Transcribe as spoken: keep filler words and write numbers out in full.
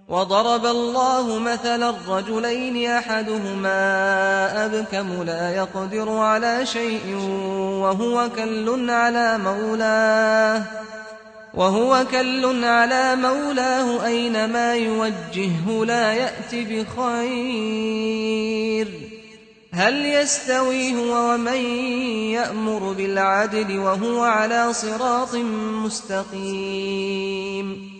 وضرب الله مثلا رجلين أحدهما أبكم لا يقدر على شيء وهو كل على مولاه وهو كل على مولاه أينما يوجهه لا يأت بخير هل يستوي هو ومن يأمر بالعدل وهو على صراط مستقيم